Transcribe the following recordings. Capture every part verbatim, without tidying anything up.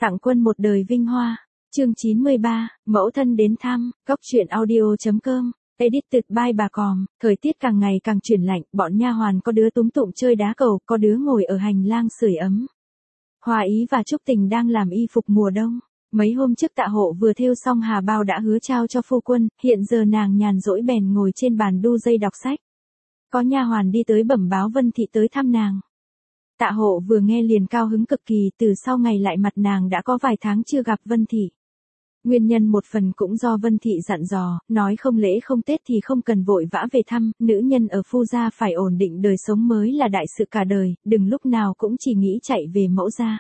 Tặng quân một đời vinh hoa. Chương chín mươi ba, mẫu thân đến thăm, góc truyện audio.com. Edited by bà Còm. Thời tiết càng ngày càng chuyển lạnh, bọn nha hoàn có đứa túm tụm chơi đá cầu, có đứa ngồi ở hành lang sưởi ấm. Hòa Ý và Trúc Tình đang làm y phục mùa đông. Mấy hôm trước Tạ Hộ vừa thêu xong hà bao đã hứa trao cho phu quân, hiện giờ nàng nhàn rỗi bèn ngồi trên bàn đu dây đọc sách. Có nha hoàn đi tới bẩm báo Vân Thị tới thăm nàng. Tạ Hộ vừa nghe liền cao hứng cực kỳ, từ sau ngày lại mặt nàng đã có vài tháng chưa gặp Vân Thị. Nguyên nhân một phần cũng do Vân Thị dặn dò, nói không lễ không Tết thì không cần vội vã về thăm, nữ nhân ở phu gia phải ổn định đời sống mới là đại sự cả đời, đừng lúc nào cũng chỉ nghĩ chạy về mẫu gia.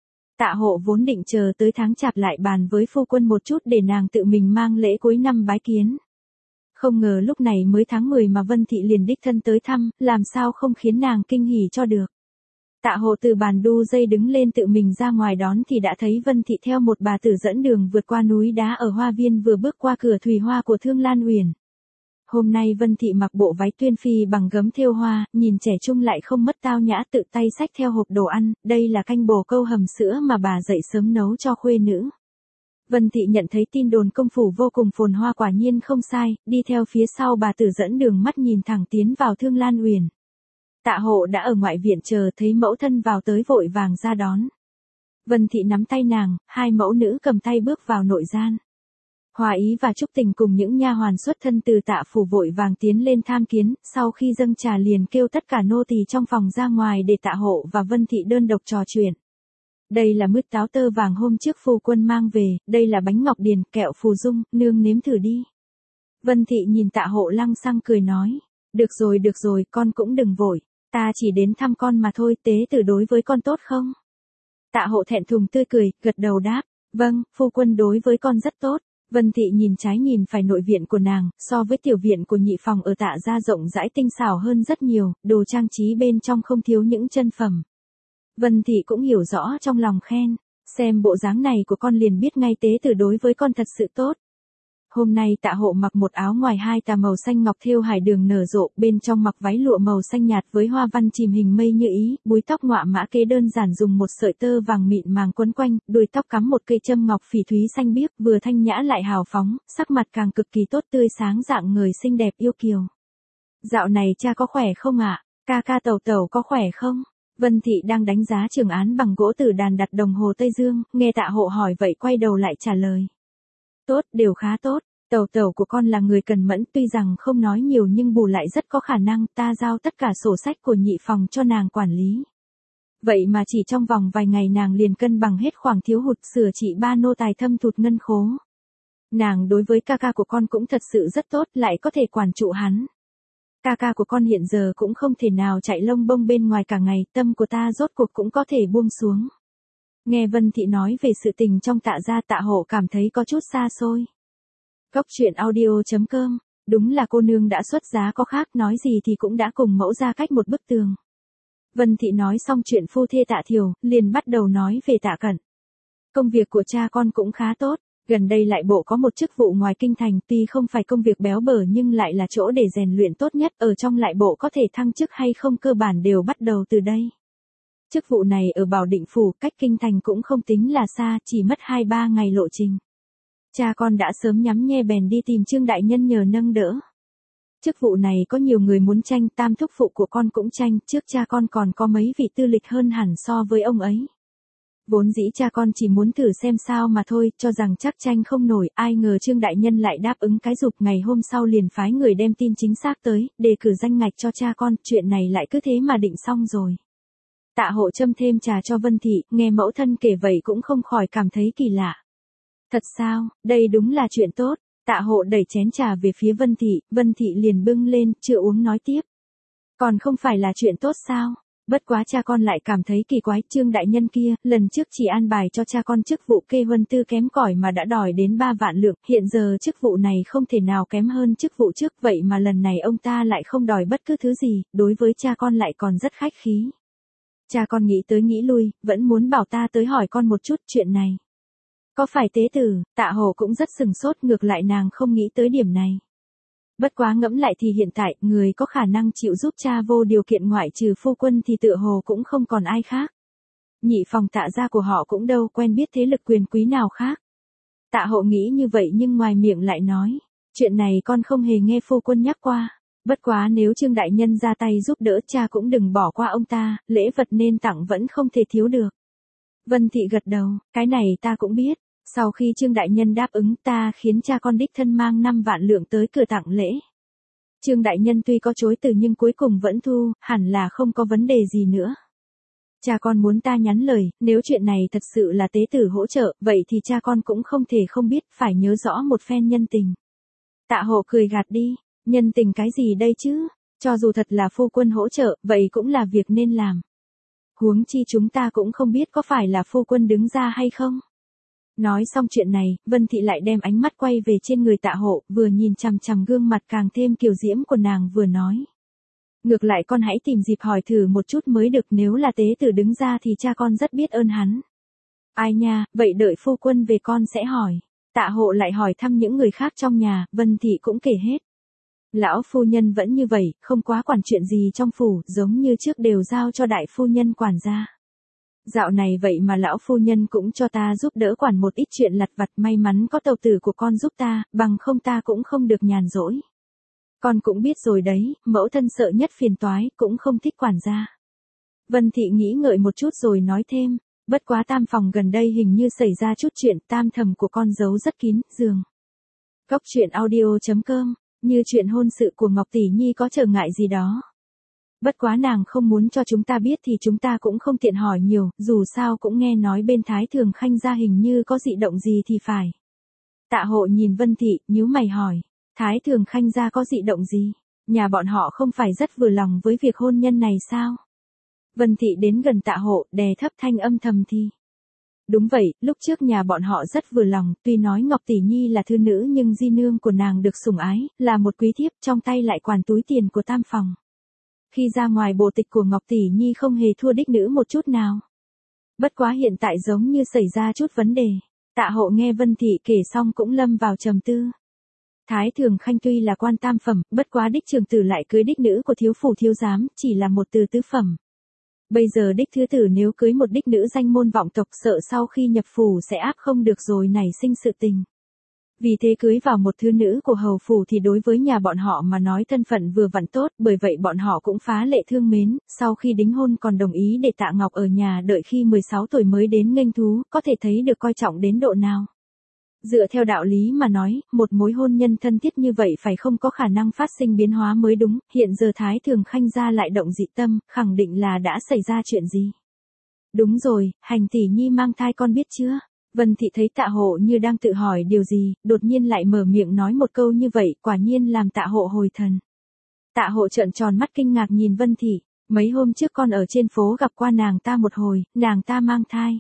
Tạ Hộ vốn định chờ tới tháng chạp lại bàn với phu quân một chút để nàng tự mình mang lễ cuối năm bái kiến. Không ngờ lúc này mới tháng mười mà Vân Thị liền đích thân tới thăm, làm sao không khiến nàng kinh hỉ cho được. Tạ Hộ từ bàn đu dây đứng lên tự mình ra ngoài đón thì đã thấy Vân Thị theo một bà tử dẫn đường vượt qua núi đá ở hoa viên vừa bước qua cửa thùy hoa của Thương Lan Uyển. Hôm nay Vân Thị mặc bộ váy tuyên phi bằng gấm thêu hoa, nhìn trẻ trung lại không mất tao nhã, tự tay xách theo hộp đồ ăn, đây là canh bồ câu hầm sữa mà bà dậy sớm nấu cho khuê nữ. Vân Thị nhận thấy tin đồn công phủ vô cùng phồn hoa quả nhiên không sai, đi theo phía sau bà tử dẫn đường mắt nhìn thẳng tiến vào Thương Lan Uyển. Tạ Hộ đã ở ngoại viện chờ thấy mẫu thân vào tới vội vàng ra đón. Vân Thị nắm tay nàng, hai mẫu nữ cầm tay bước vào nội gian. Hòa Ý và Trúc Tình cùng những nha hoàn xuất thân từ Tạ phủ vội vàng tiến lên tham kiến, sau khi dâng trà liền kêu tất cả nô tỳ trong phòng ra ngoài để Tạ Hộ và Vân Thị đơn độc trò chuyện. Đây là mứt táo tơ vàng hôm trước phu quân mang về, đây là bánh ngọc điền, kẹo phù dung, nương nếm thử đi. Vân Thị nhìn Tạ Hộ lăng xăng cười nói, được rồi được rồi, con cũng đừng vội. Ta chỉ đến thăm con mà thôi, tế tử đối với con tốt không? Tạ Hộ thẹn thùng tươi cười, gật đầu đáp, vâng, phu quân đối với con rất tốt. Vân Thị nhìn trái nhìn phải nội viện của nàng, so với tiểu viện của nhị phòng ở Tạ gia rộng rãi tinh xảo hơn rất nhiều, đồ trang trí bên trong không thiếu những chân phẩm. Vân Thị cũng hiểu rõ trong lòng khen, xem bộ dáng này của con liền biết ngay tế tử đối với con thật sự tốt. Hôm nay Tạ Hộ mặc một áo ngoài hai tà màu xanh ngọc thêu hải đường nở rộ, bên trong mặc váy lụa màu xanh nhạt với hoa văn chìm hình mây như ý, búi tóc ngọa mã kế đơn giản dùng một sợi tơ vàng mịn màng quấn quanh, đuôi tóc cắm một cây châm ngọc phỉ thúy xanh biếc, vừa thanh nhã lại hào phóng, sắc mặt càng cực kỳ tốt tươi sáng dạng người xinh đẹp yêu kiều. Dạo này cha có khỏe không ạ? Ca ca Tẩu Tẩu có khỏe không? Vân Thị đang đánh giá trường án bằng gỗ tử đàn đặt đồng hồ Tây Dương, nghe Tạ Hộ hỏi vậy quay đầu lại trả lời. Tốt, đều khá tốt. Tẩu tẩu của con là người cần mẫn, tuy rằng không nói nhiều nhưng bù lại rất có khả năng, ta giao tất cả sổ sách của nhị phòng cho nàng quản lý. Vậy mà chỉ trong vòng vài ngày nàng liền cân bằng hết khoản thiếu hụt, sửa trị ba nô tài thâm thụt ngân khố. Nàng đối với ca ca của con cũng thật sự rất tốt, lại có thể quản trụ hắn. Ca ca của con hiện giờ cũng không thể nào chạy lông bông bên ngoài cả ngày, tâm của ta rốt cuộc cũng có thể buông xuống. Nghe Vân Thị nói về sự tình trong Tạ gia, Tạ Hộ cảm thấy có chút xa xôi. Góc truyện audio.com, đúng là cô nương đã xuất giá có khác, nói gì thì cũng đã cùng mẫu ra cách một bức tường. Vân Thị nói xong chuyện phu thê Tạ Thiều, liền bắt đầu nói về Tạ Cẩn. Công việc của cha con cũng khá tốt, gần đây lại bộ có một chức vụ ngoài kinh thành, tuy không phải công việc béo bở nhưng lại là chỗ để rèn luyện tốt nhất, ở trong lại bộ có thể thăng chức hay không cơ bản đều bắt đầu từ đây. Chức vụ này ở Bảo Định phủ, cách kinh thành cũng không tính là xa, chỉ mất hai ba ngày lộ trình. Cha con đã sớm nhắm nhe bèn đi tìm Trương đại nhân nhờ nâng đỡ. Chức vụ này có nhiều người muốn tranh, tam thúc phụ của con cũng tranh, trước cha con còn có mấy vị tư lịch hơn hẳn so với ông ấy. Vốn dĩ cha con chỉ muốn thử xem sao mà thôi, cho rằng chắc tranh không nổi, ai ngờ Trương đại nhân lại đáp ứng cái dục, ngày hôm sau liền phái người đem tin chính xác tới, đề cử danh ngạch cho cha con, chuyện này lại cứ thế mà định xong rồi. Tạ Hộ châm thêm trà cho Vân Thị, nghe mẫu thân kể vậy cũng không khỏi cảm thấy kỳ lạ. Thật sao, đây đúng là chuyện tốt. Tạ Hộ đẩy chén trà về phía Vân Thị, Vân Thị liền bưng lên, chưa uống nói tiếp. Còn không phải là chuyện tốt sao? Bất quá cha con lại cảm thấy kỳ quái, Trương đại nhân kia, lần trước chỉ an bài cho cha con chức vụ kê huân tư kém cỏi mà đã đòi đến ba vạn lượng, hiện giờ chức vụ này không thể nào kém hơn chức vụ trước, vậy mà lần này ông ta lại không đòi bất cứ thứ gì, đối với cha con lại còn rất khách khí. Cha con nghĩ tới nghĩ lui, vẫn muốn bảo ta tới hỏi con một chút chuyện này. Có phải tế tử? Tạ Hộ cũng rất sừng sốt, ngược lại nàng không nghĩ tới điểm này. Bất quá ngẫm lại thì hiện tại, người có khả năng chịu giúp cha vô điều kiện ngoại trừ phu quân thì tựa hồ cũng không còn ai khác. nhị phòng tạ gia của họ cũng đâu quen biết thế lực quyền quý nào khác. Tạ Hộ nghĩ như vậy nhưng ngoài miệng lại nói, chuyện này con không hề nghe phu quân nhắc qua. Bất quá nếu Trương đại nhân ra tay giúp đỡ cha cũng đừng bỏ qua ông ta, lễ vật nên tặng vẫn không thể thiếu được. Vân Thị gật đầu, cái này ta cũng biết. Sau khi Trương đại nhân đáp ứng ta khiến cha con đích thân mang năm vạn lượng tới cửa tặng lễ. Trương đại nhân tuy có chối từ nhưng cuối cùng vẫn thu, hẳn là không có vấn đề gì nữa. Cha con muốn ta nhắn lời, nếu chuyện này thật sự là tế tử hỗ trợ, vậy thì cha con cũng không thể không biết, phải nhớ rõ một phen nhân tình. Tạ Hộ cười gạt đi, nhân tình cái gì đây chứ, cho dù thật là phu quân hỗ trợ, vậy cũng là việc nên làm. Huống chi chúng ta cũng không biết có phải là phu quân đứng ra hay không. Nói xong chuyện này, Vân Thị lại đem ánh mắt quay về trên người Tạ Hộ, vừa nhìn chằm chằm gương mặt càng thêm kiều diễm của nàng vừa nói. Ngược lại con hãy tìm dịp hỏi thử một chút mới được, nếu là tế tử đứng ra thì cha con rất biết ơn hắn. Ai nha, vậy đợi phu quân về con sẽ hỏi. Tạ Hộ lại hỏi thăm những người khác trong nhà, Vân Thị cũng kể hết. Lão phu nhân vẫn như vậy, không quá quản chuyện gì trong phủ, giống như trước đều giao cho đại phu nhân quản gia. Dạo này vậy mà lão phu nhân cũng cho ta giúp đỡ quản một ít chuyện lặt vặt, may mắn có tàu tử của con giúp ta, bằng không ta cũng không được nhàn rỗi. Con cũng biết rồi đấy, mẫu thân sợ nhất phiền toái, cũng không thích quản gia. Vân Thị nghĩ ngợi một chút rồi nói thêm, bất quá tam phòng gần đây hình như xảy ra chút chuyện, tam thầm của con giấu rất kín, giường. Cốc truyện audio chấm com, như chuyện hôn sự của Ngọc Tỷ Nhi có trở ngại gì đó. Bất quá nàng không muốn cho chúng ta biết thì chúng ta cũng không tiện hỏi nhiều, dù sao cũng nghe nói bên Thái Thường Khanh gia hình như có dị động gì thì phải. Tạ Hộ nhìn Vân Thị, nhíu mày hỏi, Thái Thường Khanh gia có dị động gì? Nhà bọn họ không phải rất vừa lòng với việc hôn nhân này sao? Vân Thị đến gần Tạ Hộ, đè thấp thanh âm thầm thì. Đúng vậy, lúc trước nhà bọn họ rất vừa lòng, tuy nói Ngọc Tỷ Nhi là thư nữ nhưng di nương của nàng được sủng ái, là một quý thiếp, trong tay lại quản túi tiền của tam phòng. Khi ra ngoài bộ tịch của Ngọc Tỷ Nhi không hề thua đích nữ một chút nào. Bất quá hiện tại giống như xảy ra chút vấn đề. Tạ Hộ nghe Vân Thị kể xong cũng lâm vào trầm tư. Thái Thường Khanh tuy là quan tam phẩm, bất quá đích trường tử lại cưới đích nữ của thiếu phủ thiếu giám, chỉ là một từ tứ phẩm. Bây giờ đích thứ tử nếu cưới một đích nữ danh môn vọng tộc, sợ sau khi nhập phủ sẽ áp không được rồi nảy sinh sự tình. Vì thế cưới vào một thư nữ của hầu phủ thì đối với nhà bọn họ mà nói thân phận vừa vặn tốt, bởi vậy bọn họ cũng phá lệ thương mến, sau khi đính hôn còn đồng ý để Tạ Ngọc ở nhà đợi khi mười sáu tuổi mới đến nghênh thú, có thể thấy được coi trọng đến độ nào. Dựa theo đạo lý mà nói, một mối hôn nhân thân thiết như vậy phải không có khả năng phát sinh biến hóa mới đúng, hiện giờ Thái Thường Khanh gia lại động dị tâm, khẳng định là đã xảy ra chuyện gì. Đúng rồi, Hành tỷ nhi mang thai con biết chưa? Vân Thị thấy Tạ Hộ như đang tự hỏi điều gì, đột nhiên lại mở miệng nói một câu như vậy, quả nhiên làm Tạ Hộ hồi thần. Tạ Hộ trợn tròn mắt kinh ngạc nhìn Vân Thị, mấy hôm trước con ở trên phố gặp qua nàng ta một hồi, nàng ta mang thai.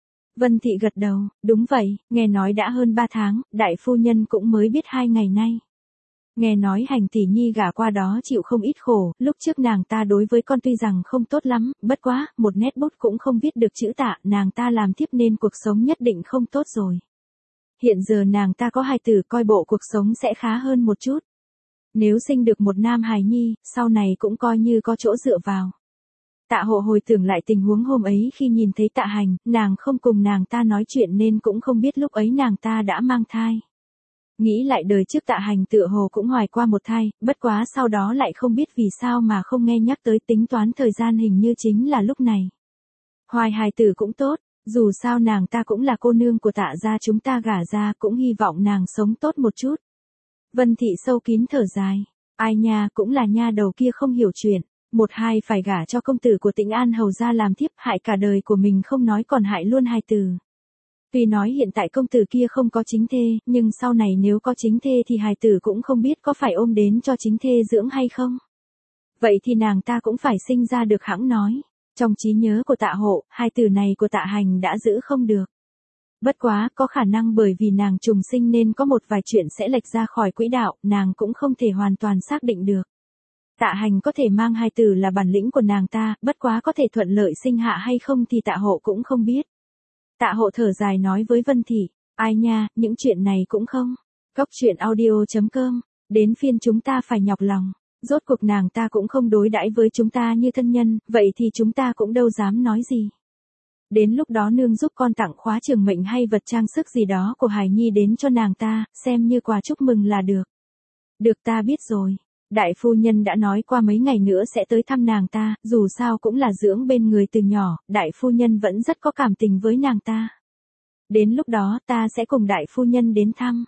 Vân Thị gật đầu, đúng vậy, nghe nói đã hơn ba tháng, đại phu nhân cũng mới biết hai ngày nay. Nghe nói Hành tỷ nhi gả qua đó chịu không ít khổ, lúc trước nàng ta đối với con tuy rằng không tốt lắm, bất quá, một nét bút cũng không viết được chữ Tạ, nàng ta làm thiếp nên cuộc sống nhất định không tốt rồi. Hiện giờ nàng ta có hài tử, coi bộ cuộc sống sẽ khá hơn một chút. Nếu sinh được một nam hài nhi, sau này cũng coi như có chỗ dựa vào. Tạ Hộ hồi tưởng lại tình huống hôm ấy khi nhìn thấy Tạ Hành, nàng không cùng nàng ta nói chuyện nên cũng không biết lúc ấy nàng ta đã mang thai. Nghĩ lại đời trước Tạ Hành tựa hồ cũng hoài qua một thai, bất quá sau đó lại không biết vì sao mà không nghe nhắc tới, tính toán thời gian hình như chính là lúc này. Hoài hài tử cũng tốt, dù sao nàng ta cũng là cô nương của Tạ gia chúng ta gả ra, cũng hy vọng nàng sống tốt một chút. Vân Thị sâu kín thở dài, ai nha cũng là nha đầu kia không hiểu chuyện, một hai phải gả cho công tử của Tĩnh An hầu gia làm thiếp, hại cả đời của mình không nói còn hại luôn hài tử. Tuy nói hiện tại công tử kia không có chính thê, nhưng sau này nếu có chính thê thì hài tử cũng không biết có phải ôm đến cho chính thê dưỡng hay không. Vậy thì nàng ta cũng phải sinh ra được hẵng nói. Trong trí nhớ của Tạ Hộ, hai từ này của Tạ Hành đã giữ không được. Bất quá, có khả năng bởi vì nàng trùng sinh nên có một vài chuyện sẽ lệch ra khỏi quỹ đạo, nàng cũng không thể hoàn toàn xác định được. Tạ Hành có thể mang hai từ là bản lĩnh của nàng ta, bất quá có thể thuận lợi sinh hạ hay không thì Tạ Hộ cũng không biết. Tạ Hộ thở dài nói với Vân Thị, ai nha, những chuyện này cũng không. Cốc truyện audio chấm com, đến phiên chúng ta phải nhọc lòng. Rốt cuộc nàng ta cũng không đối đãi với chúng ta như thân nhân, vậy thì chúng ta cũng đâu dám nói gì. Đến lúc đó nương giúp con tặng khóa trường mệnh hay vật trang sức gì đó của hài nhi đến cho nàng ta, xem như quà chúc mừng là được. Được, ta biết rồi. Đại phu nhân đã nói qua mấy ngày nữa sẽ tới thăm nàng ta, dù sao cũng là dưỡng bên người từ nhỏ, đại phu nhân vẫn rất có cảm tình với nàng ta. Đến lúc đó ta sẽ cùng đại phu nhân đến thăm.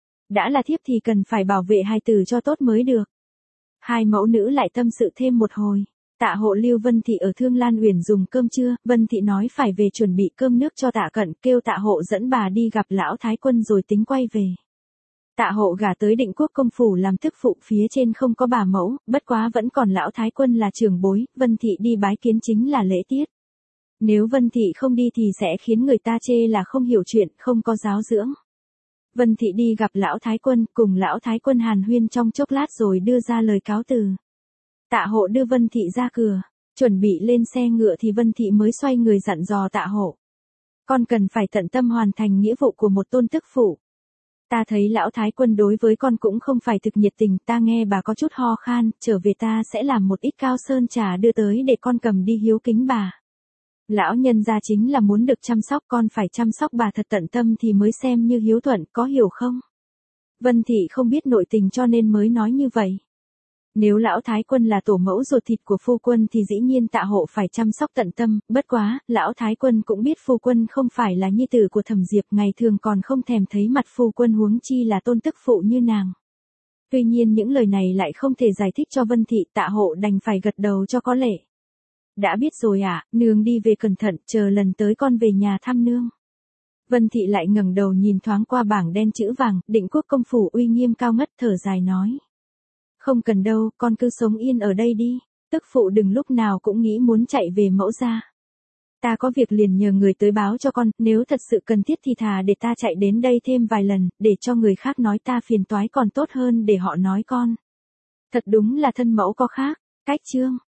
Đã là thiếp thì cần phải bảo vệ hài tử cho tốt mới được. Hai mẫu nữ lại tâm sự thêm một hồi. Tạ Hộ lưu Vân Thị ở Thương Lan Uyển dùng cơm trưa, Vân Thị nói phải về chuẩn bị cơm nước cho Tạ Cận, kêu Tạ Hộ dẫn bà đi gặp lão thái quân rồi tính quay về. Tạ Hộ gả tới Định Quốc công phủ làm thức phụ, phía trên không có bà mẫu, bất quá vẫn còn lão thái quân là trưởng bối, Vân Thị đi bái kiến chính là lễ tiết. Nếu Vân Thị không đi thì sẽ khiến người ta chê là không hiểu chuyện, không có giáo dưỡng. Vân Thị đi gặp lão thái quân, cùng lão thái quân hàn huyên trong chốc lát rồi đưa ra lời cáo từ. Tạ Hộ đưa Vân Thị ra cửa, chuẩn bị lên xe ngựa thì Vân Thị mới xoay người dặn dò Tạ Hộ. Con cần phải tận tâm hoàn thành nghĩa vụ của một tôn tức phụ. Ta thấy lão thái quân đối với con cũng không phải thực nhiệt tình, ta nghe bà có chút ho khan, trở về ta sẽ làm một ít cao sơn trà đưa tới để con cầm đi hiếu kính bà. Lão nhân gia chính là muốn được chăm sóc, con phải chăm sóc bà thật tận tâm thì mới xem như hiếu thuận, có hiểu không? Vân Thị không biết nội tình cho nên mới nói như vậy. Nếu lão thái quân là tổ mẫu ruột thịt của phu quân thì dĩ nhiên Tạ Hộ phải chăm sóc tận tâm, bất quá, lão thái quân cũng biết phu quân không phải là nhi tử của Thẩm Diệp, ngày thường còn không thèm thấy mặt phu quân, huống chi là tôn tức phụ như nàng. Tuy nhiên những lời này lại không thể giải thích cho Vân Thị, Tạ Hộ đành phải gật đầu cho có lệ. Đã biết rồi ạ, à, nương đi về cẩn thận, chờ lần tới con về nhà thăm nương. Vân Thị lại ngẩng đầu nhìn thoáng qua bảng đen chữ vàng, Định Quốc công phủ uy nghiêm cao ngất, thở dài nói. Không cần đâu, con cứ sống yên ở đây đi, tức phụ đừng lúc nào cũng nghĩ muốn chạy về mẫu gia. Ta có việc liền nhờ người tới báo cho con, nếu thật sự cần thiết thì thà để ta chạy đến đây thêm vài lần, để cho người khác nói ta phiền toái còn tốt hơn để họ nói con. Thật đúng là thân mẫu có khác, cách chương.